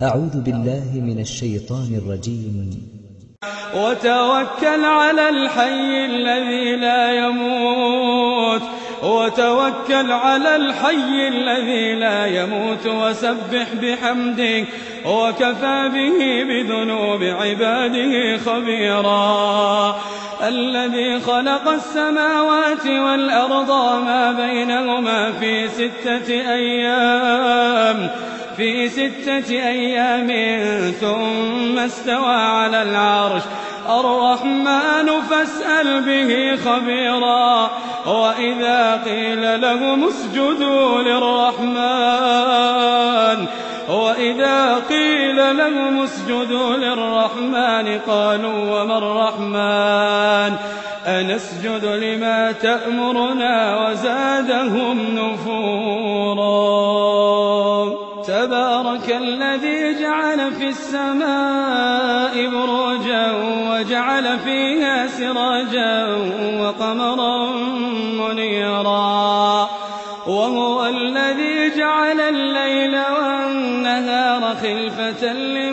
أعوذ بالله من الشيطان الرجيم. وتوكل على الحي الذي لا يموت وسبح بحمده وكفى به بذنوب عباده خبيرا. الذي خلق السماوات والأرض وما بينهما في 6 أيام ثم استوى على العرش الرحمن فاسأل به خبيرا. وإذا قيل لهم اسجدوا للرحمن قالوا وما الرحمن أنسجد لما تأمرنا وزادهم نفورا. تبارك الذي جعل في السماء بروجا وجعل فيها سراجا وقمرا منيرا. وهو الذي جعل الليل والنهار خلفة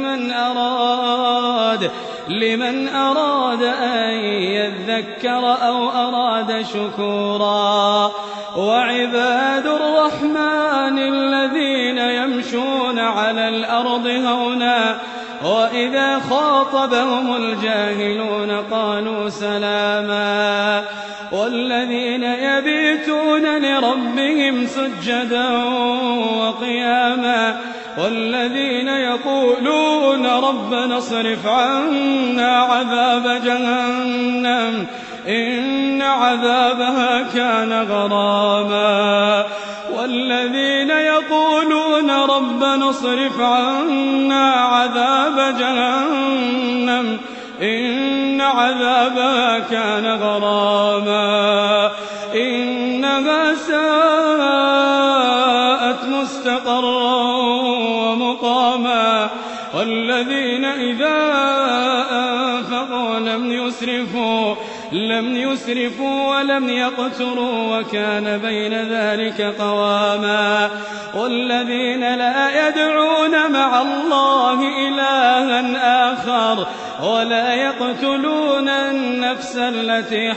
لمن أراد أن يذكر أو أراد شكورا. وعباد الرحمن الذين يمشون على الأرض هونا وإذا خاطبهم الجاهلون قالوا سلاما. والذين يبيتون لربهم سجدا وقياما. والذين يقولون ربنا اصرف عنا عذاب جهنم إن عذابها كان غراما. والذين يقولون ربنا اصرف عنا عذاب جهنم إن عذابها كان غراما إنها ساءت مستقرا ومقاما. والذين إذا أنفقوا لم يسرفوا ولم يقتروا وكان بين ذلك قواما. والذين لا يدعون مع الله إلها آخر ولا يقتلون النفس التي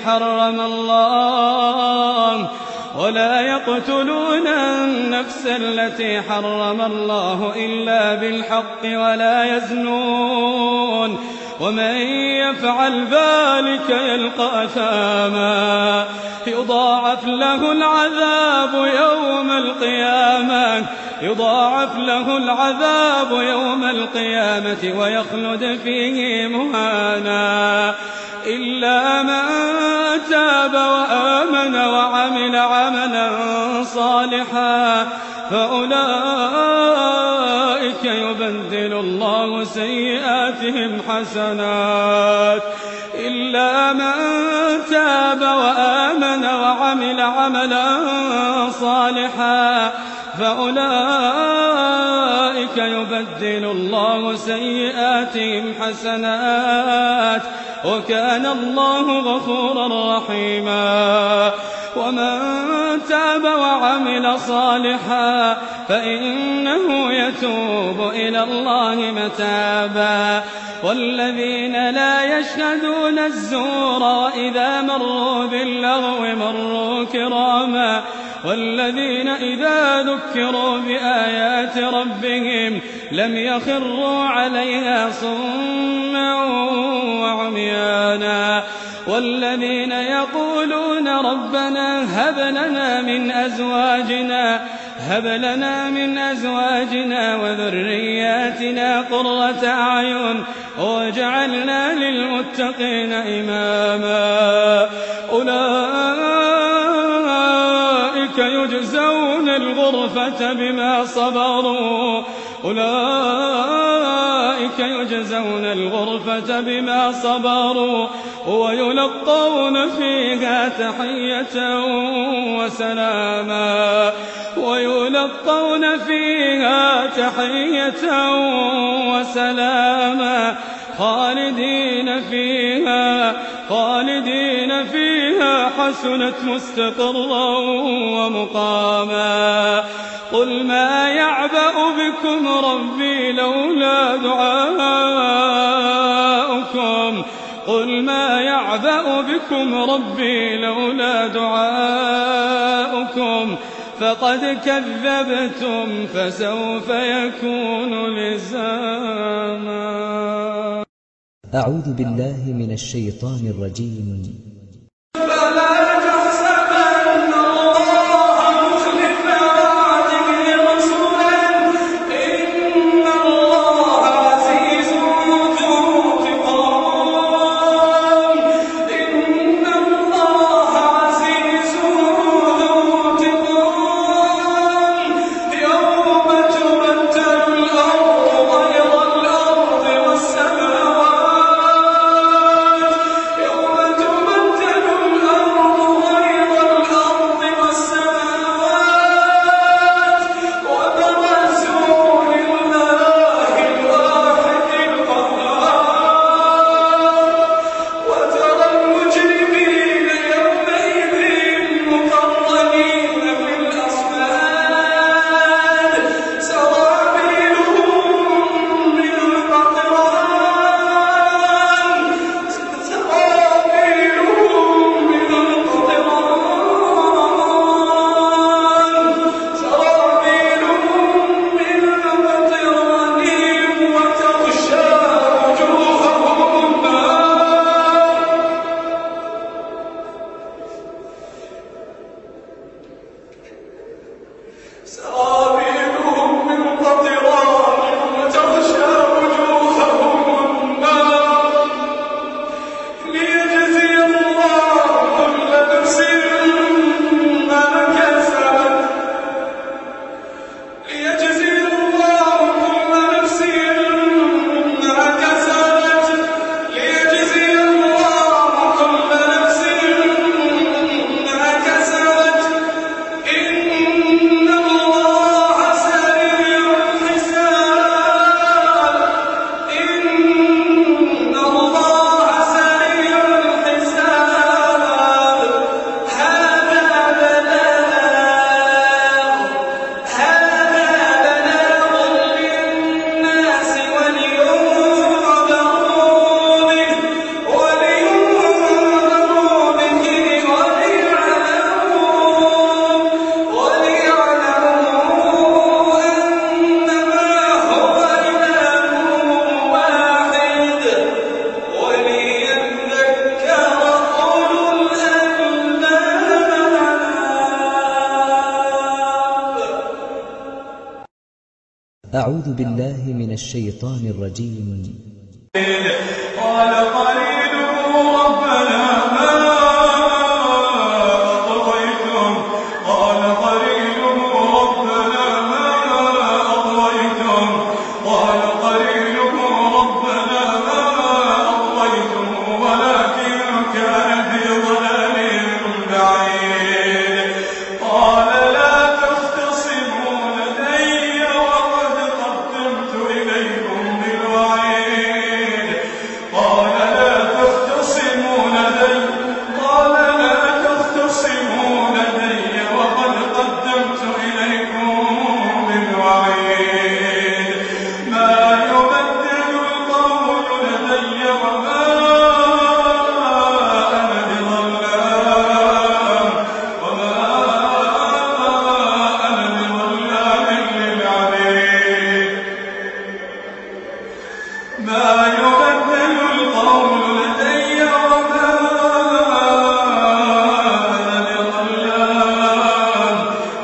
حرم الله إلا بالحق ولا يزنون ومن يفعل ذلك يلقى أثاما. يضاعف له العذاب يوم القيامة ويخلد فيه مهانا إلا من تاب وآمن وعمل عملا صالحا فأولئك يبدل الله سيئاتهم حسنات. إلا من تاب وآمن وعمل عملا صالحا فأولئك يبدل الله سيئاتهم حسنات وكان الله غفورا رحيما. ومن تاب وعمل صالحا فإنه يتوب إلى الله متابا. والذين لا يشهدون الزور وإذا مروا باللغو مروا كراما. والذين إذا ذكروا بآيات ربهم لم يخروا عليها صما وعميانا. والذين يقولون ربنا هب لنا من أزواجنا وذرياتنا قرة أعين واجعلنا للمتقين إماما. أولئك يجزون الغرفة بما صبروا ويلقون فيها تحية وسلاما خالدين فيها حسنت مستقرا ومقاما. قل ما يعبأ بكم ربي لولا قل ما يعبأ بكم ربي لولا دعاؤكم فقد كذبتم فسوف يكون لزاما. أعوذ بالله من الشيطان الرجيم. أعوذ بالله من الشيطان الرجيم. قال قرينه ربنا ما أطغيتم قال قرينه ربنا ما أطغيتم قال قرينه ربنا ما أطغيتم ولكن كان في ضلال بعيد. قال لا تختصموا لدي وقد قدمت إليكم بالوعيد. قال لا تختصموا لدي وقد قدمت إليكم بالوعيد. ما يبدل القول لدي وما أنا بظلام للعبيد. ما يبدل القول لدي وما أنا بظلام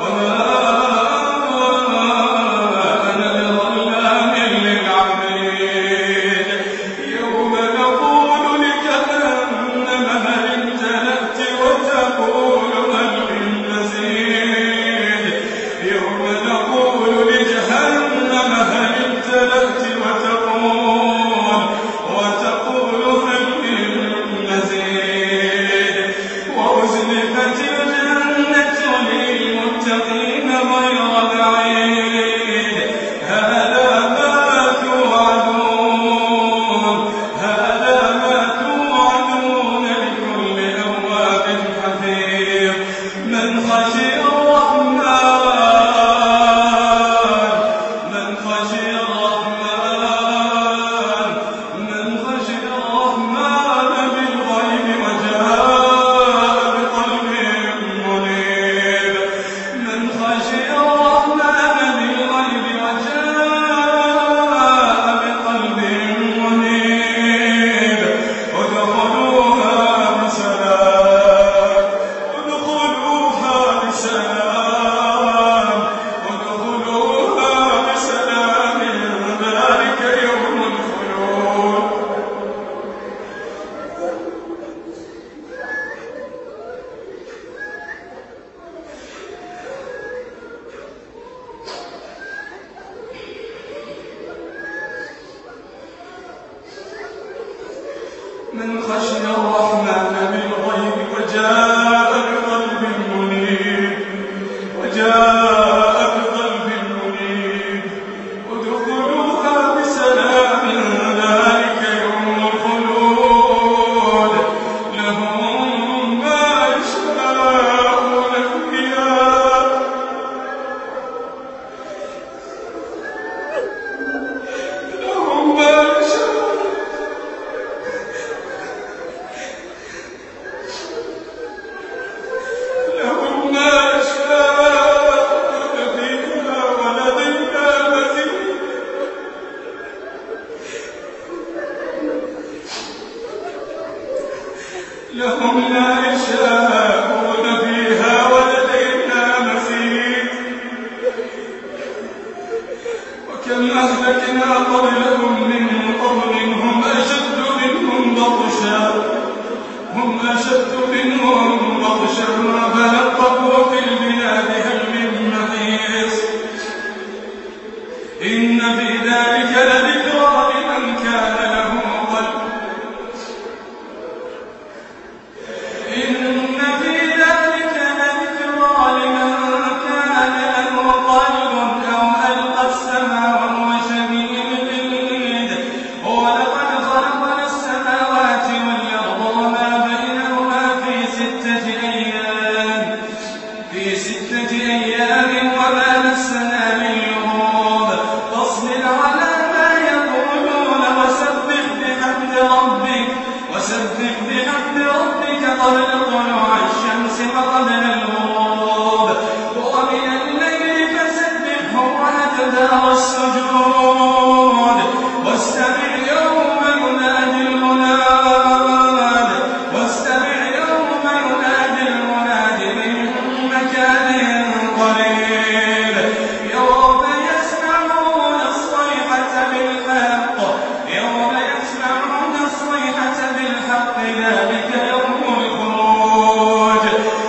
للعبيد. يوم نقول لجهنم هل امتلأت وتقول هل من مزيد. يوم نقول لجهنم هل امتلأت وتقول هل من مزيد. وأزلفت الجنة للمتقين غير بعيد. هذا ما توعدون لكل أواب حفيظ. من خشي الرحمن من خشي الرحمن بالغيب وجاء بقلب منيب ادخلوها بسلام ذلك يوم الخلود لهم ما يشاءون فيها لهم ما يشاءون فيها ولدينا مزيد وكم أهلكنا قبلهم من قرن هم أشد منهم بطشا فنقبوا في البلاد هل من محيص إن في ذلك لذكرى لمن كان له قلب أو ألقى السمع وهو شهيد ولقد خلقنا السماوات والأرض وما بينهما في ستة أيام وما مسنا من لغوب فاصبر على ما يقولون وسبح بحمد ربك قبل طلوع الشمس وقبل الغروب ومن الليل فسبحه وأدبار السجود واستمع يوم ينادي المناد من مكان قريب يوم يسمعون الصيحة بالحق ذلك يوم الخروج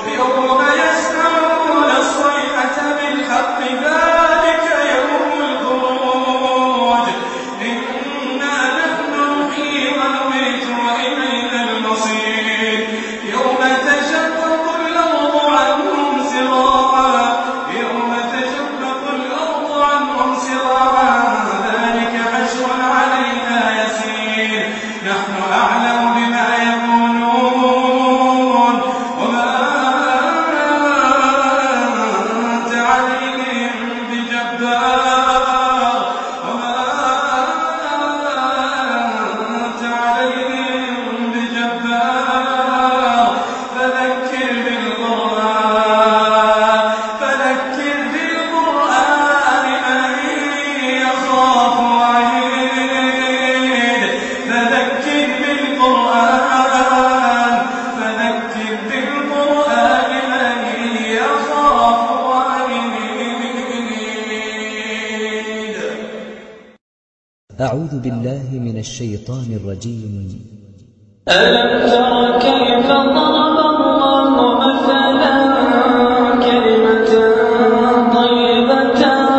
إنا نحن نحيي ونميت وإلينا المصير يوم تشقق الأرض عنهم سراعا ذلك حشر علينا يسير نحن أعلم بما يقولون وما أنت عليهم بجبار فذكر بالقرآن من يخاف وعيد فذكر بالقرآن من يخاف وعيد. أعوذ بالله من الشيطان الرجيم. ألم تر كيف ضرب الله مثلا كلمة طيبة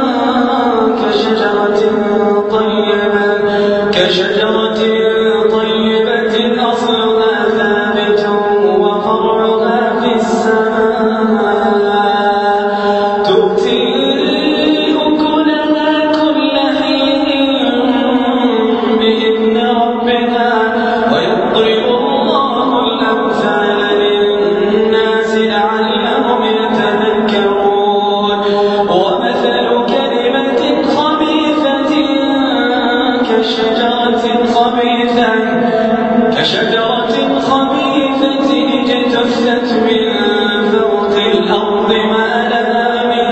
كشجرة طيبة أصلها ثابت وفرعها في السماء تؤتي أكلها كل حين بإذن ربها ويضرب الله الأمثال للناس لعلهم يتذكرون ومثل كلمة خبيثة كشجرة خبيثة اجتثت من فوق الأرض ما لها من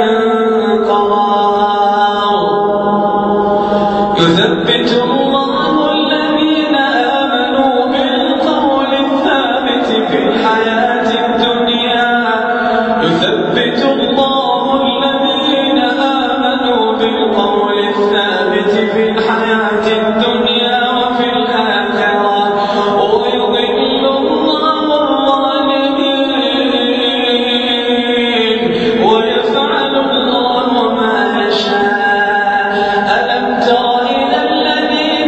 قرار يثبت الله الذين آمنوا بالقول الثابت في الحياة الدنيا وفي الآخرة ويضل الله الظالمين ويفعل الله ما يشاء. ألم تر إلى الذين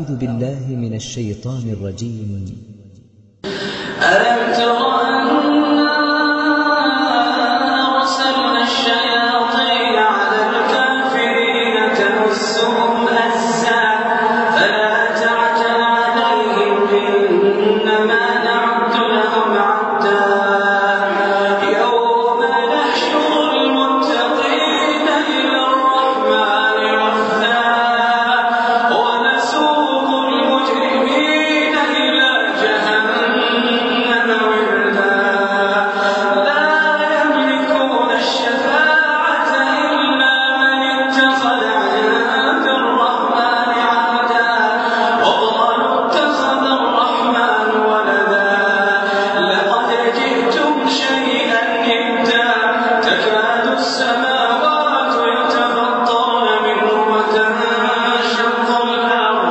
أعوذ بالله من الشيطان الرجيم. ألم تر أنا أرسلنا الشياطين على الكافرين تؤزهم أزا فلا تعجل عليهم إنما نعد لهم عدا يوم نحشر المتقين إلى الرحمن وفدا ونسوق المجرمين إلى جهنم وردا لا يملكون الشفاعة إلا من اتخذ عند الرحمن عهدا وقالوا اتخذ الرحمن ولدا لقد جئتم شيئا إدا تكاد السماوات يتفطرن منه وتنشق الأرض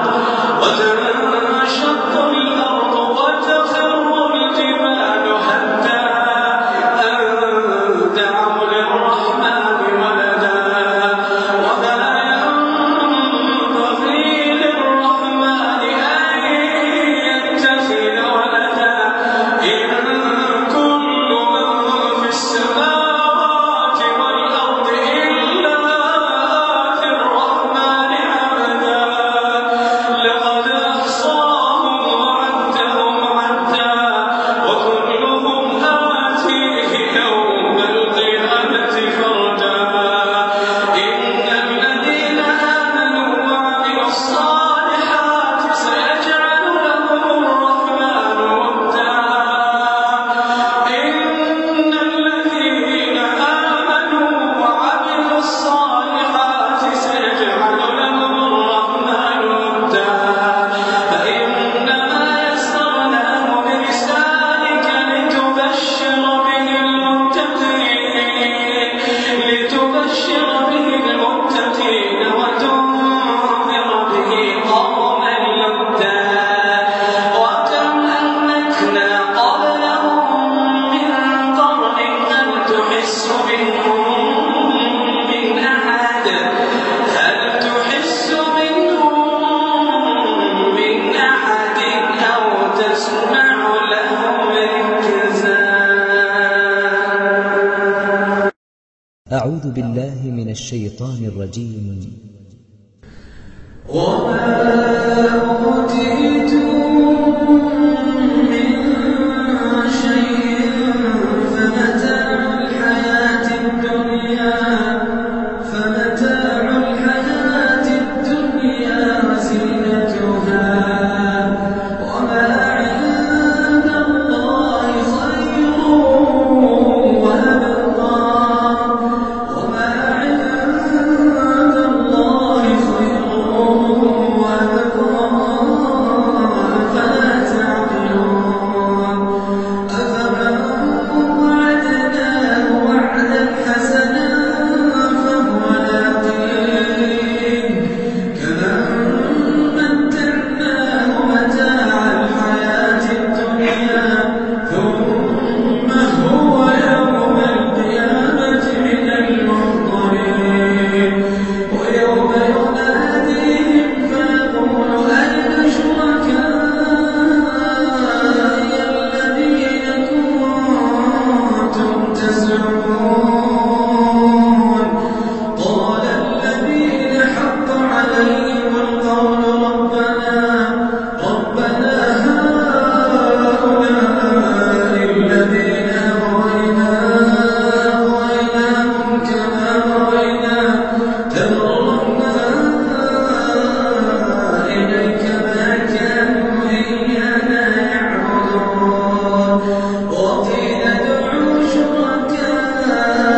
وتخر الجبال هدا أن دعوا للرحمن ولدا وما ينبغي للرحمن أن يتخذ ولدا إن كل من في السماوات والأرض إلا آتي الرحمن عبدا لقد أحصاهم وعدهم عدا وكلهم آتيه يوم القيامة فردا إن الذين آمنوا وعملوا الصالحات سيجعل لهم الرحمن ودا إن الذين آمنوا وعملوا الصالحات سيجعل لهم الرحمن ودا فإنما يسرناه بلسانك لتبشر به المتقين وتنذر به قوما لدا وكم أهلكنا قبلهم من قرن هل تحس منهم من أحد أو تسمع لهم ركزا. أعوذ بالله من الشيطان الرجيم. وما أوتيتم من شيء فمتاع الحياة الدنيا وزينتها وما عند الله خير وأبقى فلا تعقلون أفمن وعدناه وعدا حسنا فهو لاقيه كمن متعناه متاع الحياة الدنيا ثم هو يوم القيامة من المحضرين ويوم يناديهم فيقول أين شركائي الذين كنتم تزعمون قال الذين حق عليهم القول ربنا هؤلاء الذين أغويناهم كما أغوينا تبرأنا إليك ما كانوا إيانا يعبدون وقيل ادعوا شركاءكم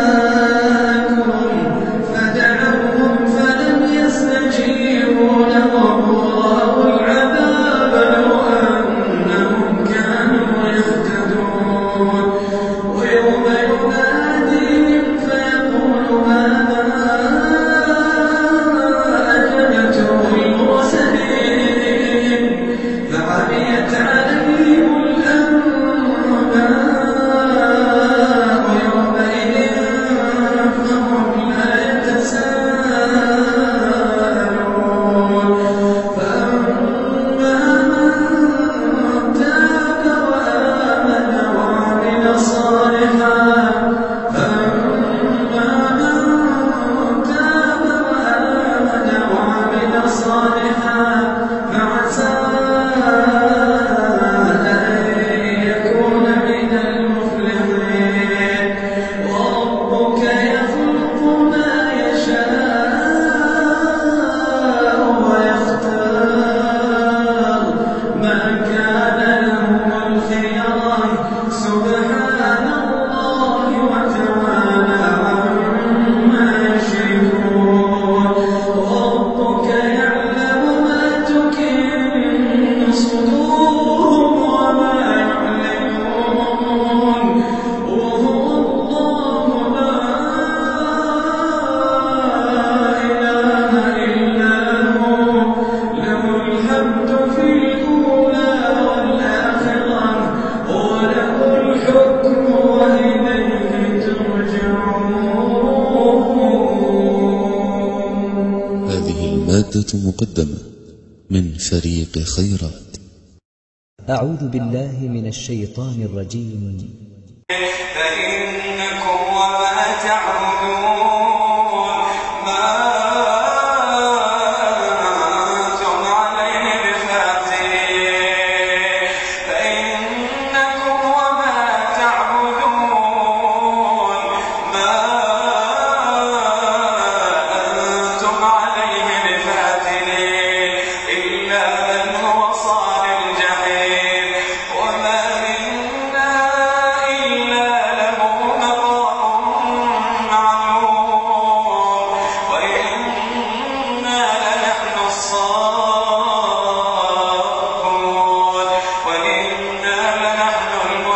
مادة مقدمة من فريق خيرات. أعوذ بالله من الشيطان الرجيم. فإنكم وما تعبدون ما أنتم عليه بفاتنين. فإنكم وما تعبدون ما أنتم عليه بفاتنين إلا من هو صال الجحيم وما منا إلا له مقام معلوم وإنا لنحن الصافون وإنا لنحن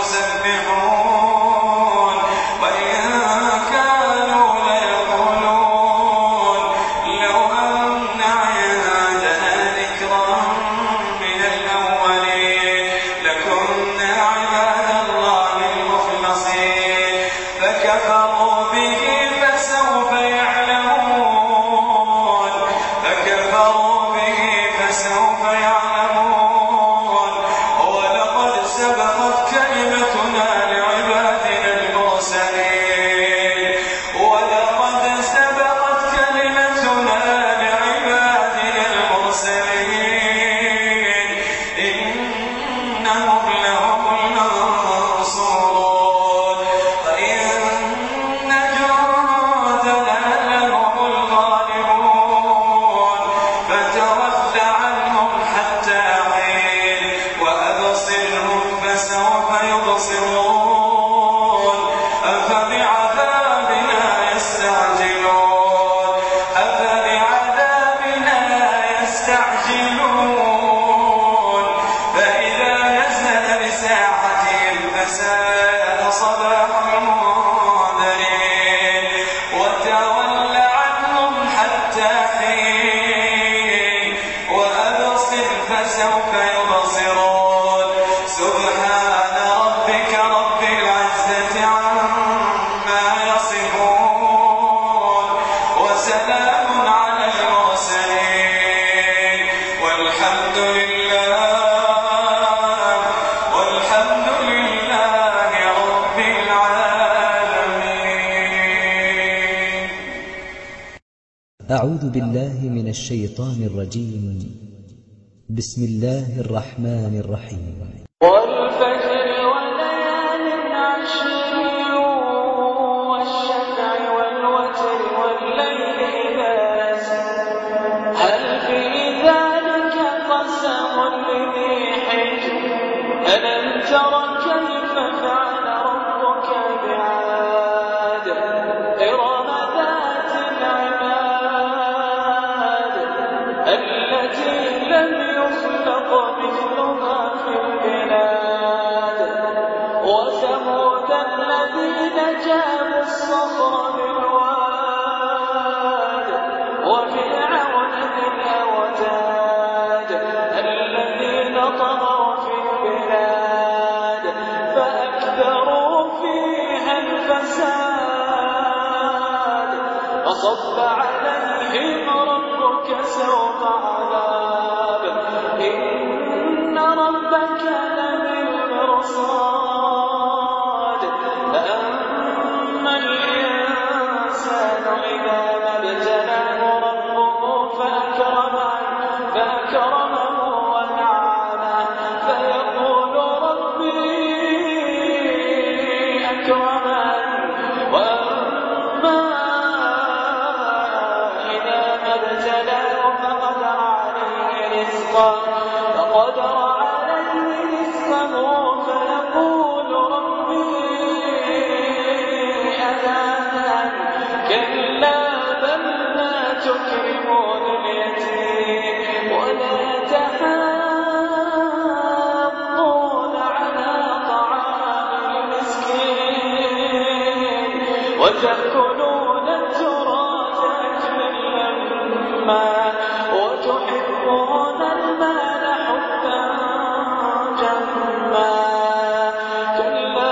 المسبحون وإن كانوا ليقولون لو أن عندنا ذكرا من الأولين لكنا عباد الله المخلصين فكفروا به فسوف يعلمون ولقد سبقت كلمتنا لعبادنا المرسلين إنهم لهم المنصورون وإن جندنا لهم الغالبون فتول عنهم حتى حين وأبصرهم فسوف يبصرون أفبعذابنا يستعجلون فإذا نزل بساحتهم فساء صباح المنذرين وتول عنهم حتى حين وأبصر فسوف يبصرون سبحان ربك رب العزة عما يصفون وسلام على المرسلين والحمد لله رب العالمين. أعوذ بالله من الشيطان الرجيم. بسم الله الرحمن الرحيم. والفجر وليال عشر والشفع والوتر والليل إذا يسر هل في ذلك قسم لذي حجر ألم تر كيف فعل ربك بعاد إرم ذات العماد التي لم يخلق مثلها في البلاد وثمود الذين جابوا الصخر بالواد وفرعون ذي الأوتاد الذين طغوا في البلاد فأكثروا فيها الفساد فصب عليهم ربك سوط عذاب إن ربك لبالمرصاد فأما الإنسان إذا ما ابتلاه ربه فأكرمه ونعمه فيقول ربي أكرمن وأما إذا ما ابتلاه فقدر عليه رزقه فيقول ربي أهانن كلا بل لا تكرمون اليتيم ولا تحاضون على طعام المسكين وتأكلون التراث أكلا لما وتحبون المال حبا جما كلا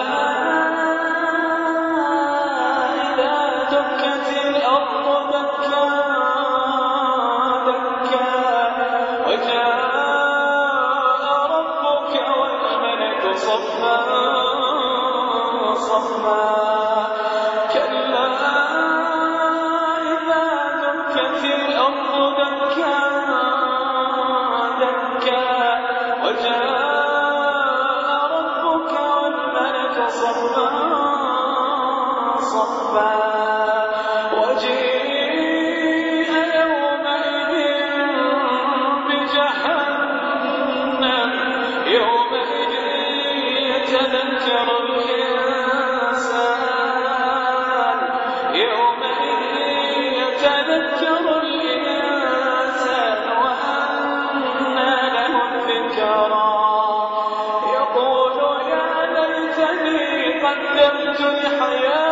إذا دكت الأرض دكا دكا الأرض دكا دكا وجاء ربك والملك صفا صفا وجيء يومئذ بجهنم يومئذ يتذكر الإنسان وأنى له الذكرى يقول يا ليتني قدمت لحياتي